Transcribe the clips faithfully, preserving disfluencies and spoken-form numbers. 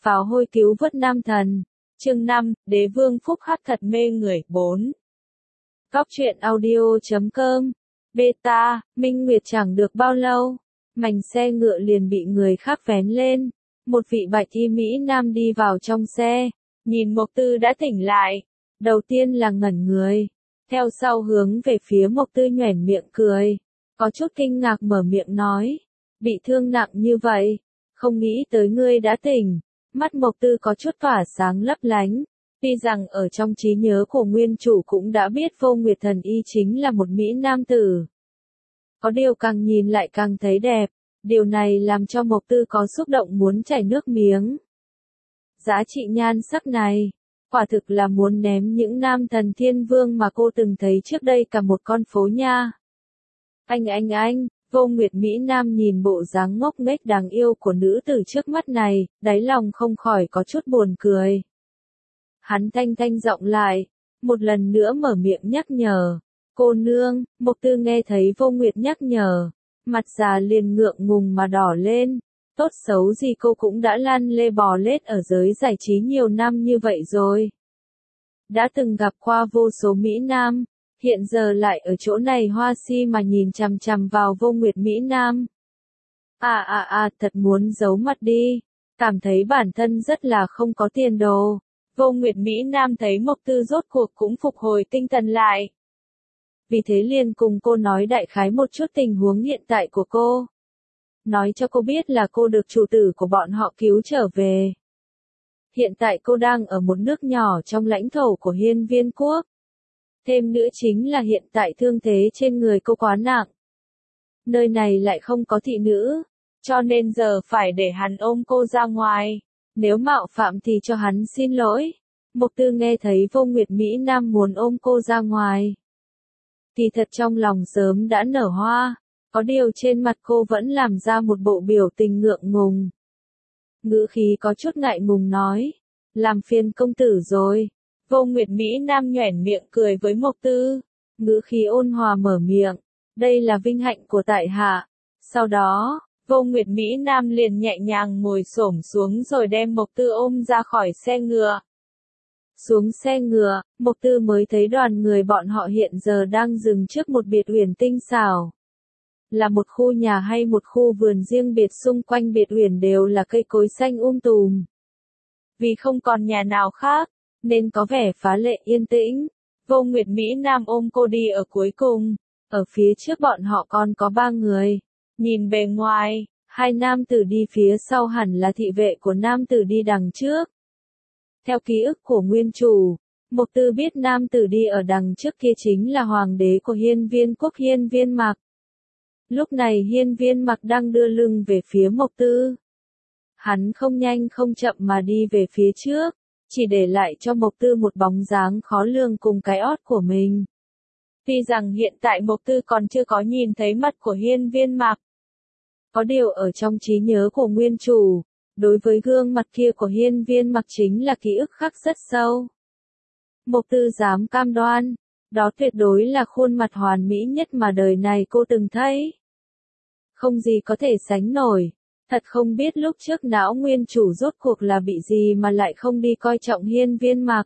pháo hôi cứu vớt nam thần. Chương năm, Đế vương phúc hắc thật mê người. bốn. Góc truyện audio chấm com. Beta, Minh Nguyệt chẳng được bao lâu, mảnh xe ngựa liền bị người khác vén lên. Một vị bạch y mỹ nam đi vào trong xe, nhìn Mộc Tư đã tỉnh lại. Đầu tiên là ngẩn người, theo sau hướng về phía Mộc Tư nhoẻn miệng cười, có chút kinh ngạc mở miệng nói, bị thương nặng như vậy, không nghĩ tới ngươi đã tỉnh. Mắt Mộc Tư có chút tỏa sáng lấp lánh, tuy rằng ở trong trí nhớ của nguyên chủ cũng đã biết Vô Nguyệt Thần Y chính là một mỹ nam tử. Có điều càng nhìn lại càng thấy đẹp, điều này làm cho Mộc Tư có xúc động muốn chảy nước miếng. Giá trị nhan sắc này, quả thực là muốn ném những nam thần thiên vương mà cô từng thấy trước đây cả một con phố nha. Anh anh anh, Vô Nguyệt Mỹ Nam nhìn bộ dáng ngốc nghếch đáng yêu của nữ tử trước mắt này, đáy lòng không khỏi có chút buồn cười. Hắn thanh thanh giọng lại, một lần nữa mở miệng nhắc nhở. Cô nương, Mộc Tư nghe thấy Vô Nguyệt nhắc nhở, mặt già liền ngượng ngùng mà đỏ lên. Tốt xấu gì cô cũng đã lăn lê bò lết ở giới giải trí nhiều năm như vậy rồi. Đã từng gặp qua vô số Mỹ Nam, hiện giờ lại ở chỗ này hoa si mà nhìn chằm chằm vào Vô Nguyệt Mỹ Nam. À à à, thật muốn giấu mặt đi, cảm thấy bản thân rất là không có tiền đồ. Vô Nguyệt Mỹ Nam thấy Mộc Tư rốt cuộc cũng phục hồi tinh thần lại. Vì thế liền cùng cô nói đại khái một chút tình huống hiện tại của cô. Nói cho cô biết là cô được chủ tử của bọn họ cứu trở về. Hiện tại cô đang ở một nước nhỏ trong lãnh thổ của Hiên Viên Quốc. Thêm nữa chính là hiện tại thương thế trên người cô quá nặng. Nơi này lại không có thị nữ, cho nên giờ phải để hắn ôm cô ra ngoài. Nếu mạo phạm thì cho hắn xin lỗi. Mộc Tư nghe thấy Vô Nguyệt Mỹ Nam muốn ôm cô ra ngoài. Kỳ thật trong lòng sớm đã nở hoa, có điều trên mặt cô vẫn làm ra một bộ biểu tình ngượng ngùng. Ngữ khí có chút ngại ngùng nói, làm phiền công tử rồi. Vô Nguyệt Mỹ Nam nhoẻn miệng cười với Mộc Tư, ngữ khí ôn hòa mở miệng, đây là vinh hạnh của tại hạ. Sau đó, Vô Nguyệt Mỹ Nam liền nhẹ nhàng ngồi xổm xuống rồi đem Mộc Tư ôm ra khỏi xe ngựa. Xuống xe ngựa, Mộc Tư mới thấy đoàn người bọn họ hiện giờ đang dừng trước một biệt uyển tinh xảo. Là một khu nhà hay một khu vườn riêng biệt, xung quanh biệt uyển đều là cây cối xanh um tùm. Vì không còn nhà nào khác, nên có vẻ phá lệ yên tĩnh. Vô Nguyệt Mỹ Nam ôm cô đi ở cuối cùng, ở phía trước bọn họ còn có ba người. Nhìn bề ngoài, hai nam tử đi phía sau hẳn là thị vệ của nam tử đi đằng trước. Theo ký ức của nguyên chủ, Mộc Tư biết nam tử đi ở đằng trước kia chính là hoàng đế của Hiên Viên Quốc Hiên Viên Mặc. Lúc này Hiên Viên Mặc đang đưa lưng về phía Mộc Tư. Hắn không nhanh không chậm mà đi về phía trước, chỉ để lại cho Mộc Tư một bóng dáng khó lường cùng cái ót của mình. Tuy rằng hiện tại Mộc Tư còn chưa có nhìn thấy mặt của Hiên Viên Mặc. Có điều ở trong trí nhớ của nguyên chủ, đối với gương mặt kia của Hiên Viên Mặc chính là ký ức khắc rất sâu. Mộc Tư dám cam đoan, đó tuyệt đối là khuôn mặt hoàn mỹ nhất mà đời này cô từng thấy. Không gì có thể sánh nổi, thật không biết lúc trước não nguyên chủ rốt cuộc là bị gì mà lại không đi coi trọng Hiên Viên Mặc.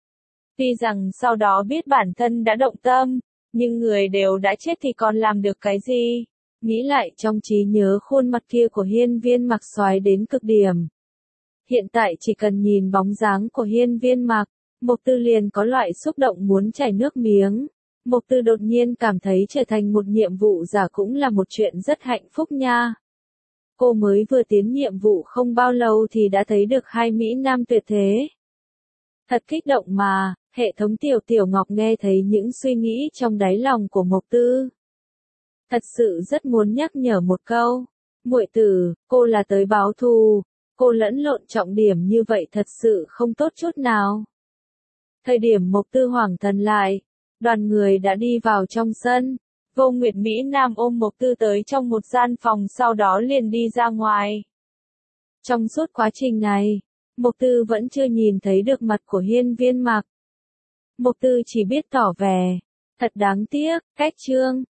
Tuy rằng sau đó biết bản thân đã động tâm, nhưng người đều đã chết thì còn làm được cái gì? Nghĩ lại trong trí nhớ khuôn mặt kia của Hiên Viên Mặc xoái đến cực điểm. Hiện tại chỉ cần nhìn bóng dáng của Hiên Viên Mặc, Mộc Tư liền có loại xúc động muốn chảy nước miếng. Mộc Tư đột nhiên cảm thấy trở thành một nhiệm vụ giả cũng là một chuyện rất hạnh phúc nha. Cô mới vừa tiến nhiệm vụ không bao lâu thì đã thấy được hai Mỹ Nam tuyệt thế. Thật kích động mà, hệ thống Tiểu Tiểu Ngọc nghe thấy những suy nghĩ trong đáy lòng của Mộc Tư. Thật sự rất muốn nhắc nhở một câu, muội tử, cô là tới báo thù, cô lẫn lộn trọng điểm như vậy thật sự không tốt chút nào. Thời điểm Mộc Tư hoảng thần lại, đoàn người đã đi vào trong sân. Vô Nguyệt Mỹ Nam ôm Mộc Tư tới trong một gian phòng, sau đó liền đi ra ngoài. Trong suốt quá trình này, Mộc Tư vẫn chưa nhìn thấy được mặt của Hiên Viên Mặc. Mộc Tư chỉ biết tỏ vẻ, thật đáng tiếc, cách chương.